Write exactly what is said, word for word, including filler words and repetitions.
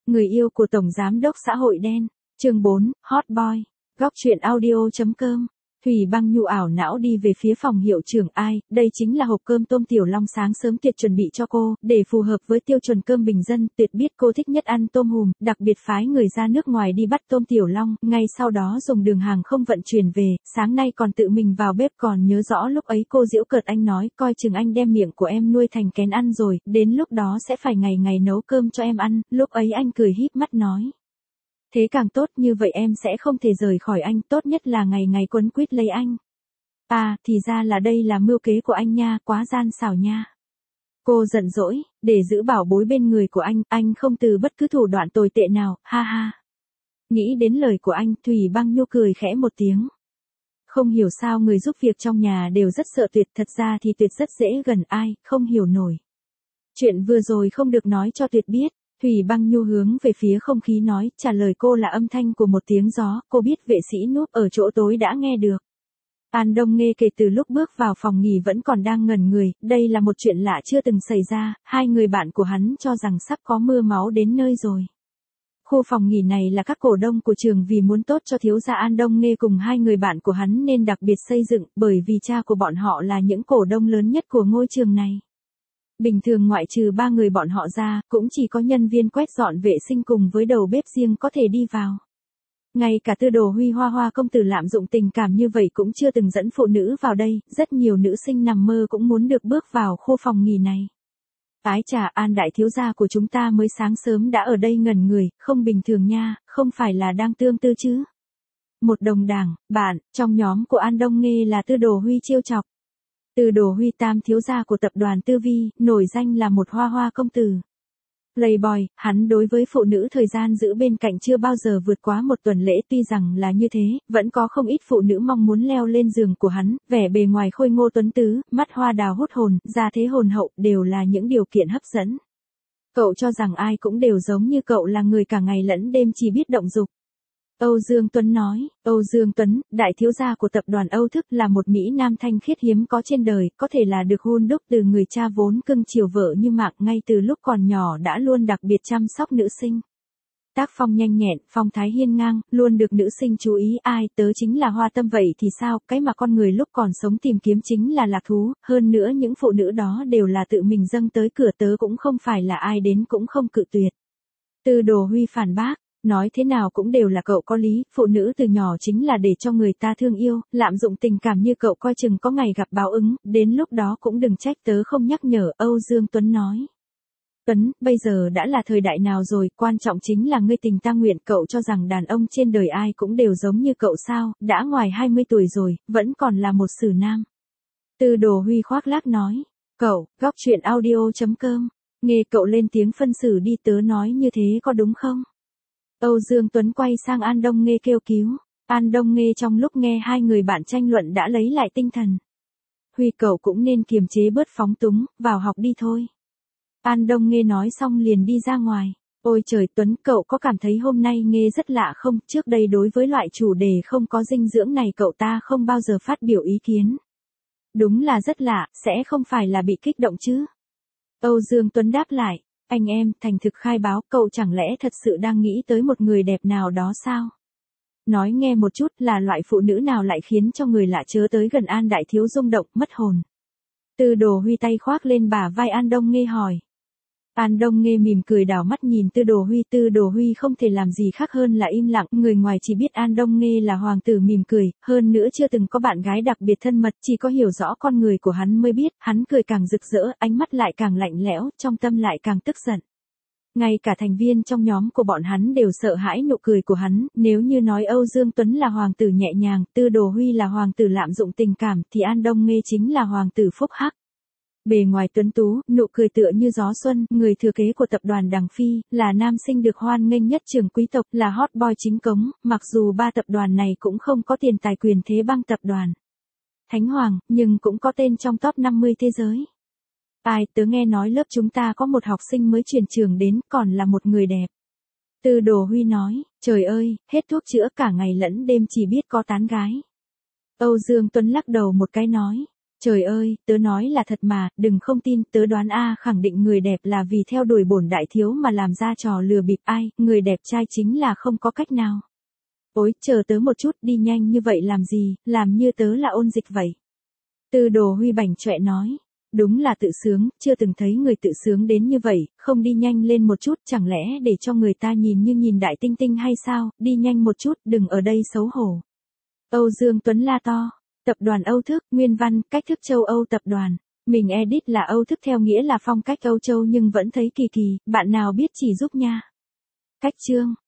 Người yêu của Tổng Giám đốc xã hội đen, chương bốn, Hot Boy, góc truyện audio.com. Thủy Băng Nhu ảo não đi về phía phòng hiệu trưởng. Ai, đây chính là hộp cơm tôm tiểu long sáng sớm Tuyệt chuẩn bị cho cô, để phù hợp với tiêu chuẩn cơm bình dân. Tuyệt biết cô thích nhất ăn tôm hùm, đặc biệt phái người ra nước ngoài đi bắt tôm tiểu long, ngay sau đó dùng đường hàng không vận chuyển về, sáng nay còn tự mình vào bếp. Còn nhớ rõ lúc ấy cô giễu cợt anh nói, coi chừng anh đem miệng của em nuôi thành kén ăn rồi, đến lúc đó sẽ phải ngày ngày nấu cơm cho em ăn. Lúc ấy anh cười híp mắt nói, thế càng tốt, như vậy em sẽ không thể rời khỏi anh, tốt nhất là ngày ngày quấn quýt lấy anh. À, thì ra là đây là mưu kế của anh nha, quá gian xảo nha. Cô giận dỗi, để giữ bảo bối bên người của anh, anh không từ bất cứ thủ đoạn tồi tệ nào, ha ha. Nghĩ đến lời của anh, Thủy Băng Nhu cười khẽ một tiếng. Không hiểu sao người giúp việc trong nhà đều rất sợ Tuyệt, thật ra thì Tuyệt rất dễ gần, ai, không hiểu nổi. Chuyện vừa rồi không được nói cho Tuyệt biết. Thủy Băng Nhu hướng về phía không khí nói, trả lời cô là âm thanh của một tiếng gió, cô biết vệ sĩ núp ở chỗ tối đã nghe được. An Đông Nghê kể từ lúc bước vào phòng nghỉ vẫn còn đang ngẩn người, đây là một chuyện lạ chưa từng xảy ra, hai người bạn của hắn cho rằng sắp có mưa máu đến nơi rồi. Khu phòng nghỉ này là các cổ đông của trường vì muốn tốt cho thiếu gia An Đông Nghê cùng hai người bạn của hắn nên đặc biệt xây dựng, bởi vì cha của bọn họ là những cổ đông lớn nhất của ngôi trường này. Bình thường ngoại trừ ba người bọn họ ra, cũng chỉ có nhân viên quét dọn vệ sinh cùng với đầu bếp riêng có thể đi vào. Ngay cả Tư Đồ Huy Hoa Hoa công tử lạm dụng tình cảm như vậy cũng chưa từng dẫn phụ nữ vào đây, rất nhiều nữ sinh nằm mơ cũng muốn được bước vào khu phòng nghỉ này. Ái chà, An đại thiếu gia của chúng ta mới sáng sớm đã ở đây ngẩn người, không bình thường nha, không phải là đang tương tư chứ. Một đồng đảng, bạn, trong nhóm của An Đông Nghê là Tư Đồ Huy trêu chọc. Tư Đồ Huy tam thiếu gia của tập đoàn Tư Vi, nổi danh là một hoa hoa công tử. Playboy, hắn đối với phụ nữ thời gian giữ bên cạnh chưa bao giờ vượt quá một tuần lễ. Tuy rằng là như thế, vẫn có không ít phụ nữ mong muốn leo lên giường của hắn, vẻ bề ngoài khôi ngô tuấn tứ, mắt hoa đào hút hồn, gia thế hồn hậu, đều là những điều kiện hấp dẫn. Cậu cho rằng ai cũng đều giống như cậu là người cả ngày lẫn đêm chỉ biết động dục. Âu Dương Tuấn nói, Âu Dương Tuấn, đại thiếu gia của tập đoàn Âu Thức là một Mỹ Nam thanh khiết hiếm có trên đời, có thể là được hun đúc từ người cha vốn cưng chiều vợ như mạng, ngay từ lúc còn nhỏ đã luôn đặc biệt chăm sóc nữ sinh. Tác phong nhanh nhẹn, phong thái hiên ngang, luôn được nữ sinh chú ý. Ai, tớ chính là Hoa Tâm vậy thì sao, cái mà con người lúc còn sống tìm kiếm chính là lạc thú, hơn nữa những phụ nữ đó đều là tự mình dâng tới cửa, tớ cũng không phải là ai đến cũng không cự tuyệt. Tư Đồ Huy phản bác. Nói thế nào cũng đều là cậu có lý, phụ nữ từ nhỏ chính là để cho người ta thương yêu, lạm dụng tình cảm như cậu coi chừng có ngày gặp báo ứng, đến lúc đó cũng đừng trách tớ không nhắc nhở, Âu Dương Tuấn nói. Tuấn, bây giờ đã là thời đại nào rồi, quan trọng chính là ngươi tình ta nguyện, cậu cho rằng đàn ông trên đời ai cũng đều giống như cậu sao, đã ngoài hai mươi tuổi rồi, vẫn còn là một sử nam. Tư Đồ Huy khoác lác nói, cậu, góc truyện audio.com, nghe cậu lên tiếng phân xử đi, tớ nói như thế có đúng không? Âu Dương Tuấn quay sang An Đông Nghê kêu cứu. An Đông Nghê trong lúc nghe hai người bạn tranh luận đã lấy lại tinh thần. Huy, cậu cũng nên kiềm chế bớt phóng túng, vào học đi thôi. An Đông Nghê nói xong liền đi ra ngoài. Ôi trời Tuấn, cậu có cảm thấy hôm nay nghe rất lạ không? Trước đây đối với loại chủ đề không có dinh dưỡng này cậu ta không bao giờ phát biểu ý kiến. Đúng là rất lạ, sẽ không phải là bị kích động chứ? Âu Dương Tuấn đáp lại. Anh em, thành thực khai báo, cậu chẳng lẽ thật sự đang nghĩ tới một người đẹp nào đó sao? Nói nghe một chút, là loại phụ nữ nào lại khiến cho người lạ chớ tới gần An đại thiếu rung động, mất hồn? Tư Đồ Huy tay khoác lên bả vai An Đông Nghê hỏi. An Đông Nghê mỉm cười đảo mắt nhìn Tư Đồ Huy. Tư Đồ Huy không thể làm gì khác hơn là im lặng, người ngoài chỉ biết An Đông Nghê là hoàng tử mỉm cười, hơn nữa chưa từng có bạn gái đặc biệt thân mật, chỉ có hiểu rõ con người của hắn mới biết, hắn cười càng rực rỡ, ánh mắt lại càng lạnh lẽo, trong tâm lại càng tức giận. Ngay cả thành viên trong nhóm của bọn hắn đều sợ hãi nụ cười của hắn, nếu như nói Âu Dương Tuấn là hoàng tử nhẹ nhàng, Tư Đồ Huy là hoàng tử lạm dụng tình cảm, thì An Đông Nghê chính là hoàng tử phúc hắc. Bề ngoài tuấn tú, nụ cười tựa như gió xuân, người thừa kế của tập đoàn Đằng Phi, là nam sinh được hoan nghênh nhất trường quý tộc, là hot boy chính cống, mặc dù ba tập đoàn này cũng không có tiền tài quyền thế bằng tập đoàn Thánh Hoàng, nhưng cũng có tên trong top năm mươi thế giới. Ai, tớ nghe nói lớp chúng ta có một học sinh mới chuyển trường đến, còn là một người đẹp. Tư Đồ Huy nói, trời ơi, hết thuốc chữa cả ngày lẫn đêm chỉ biết có tán gái. Âu Dương Tuấn lắc đầu một cái nói. Trời ơi, tớ nói là thật mà, đừng không tin, tớ đoán A khẳng định người đẹp là vì theo đuổi bổn đại thiếu mà làm ra trò lừa bịp ai, người đẹp trai chính là không có cách nào. Ôi, chờ tớ một chút, đi nhanh như vậy làm gì, làm như tớ là ôn dịch vậy. Tư Đồ Huy bảnh chọe nói, đúng là tự sướng, chưa từng thấy người tự sướng đến như vậy, không đi nhanh lên một chút, chẳng lẽ để cho người ta nhìn như nhìn đại tinh tinh hay sao, đi nhanh một chút, đừng ở đây xấu hổ. Âu Dương Tuấn la to, tập đoàn Âu Thức, nguyên văn, cách thức châu Âu tập đoàn, mình edit là Âu Thức theo nghĩa là phong cách Âu Châu nhưng vẫn thấy kỳ kỳ, bạn nào biết chỉ giúp nha. Cách chương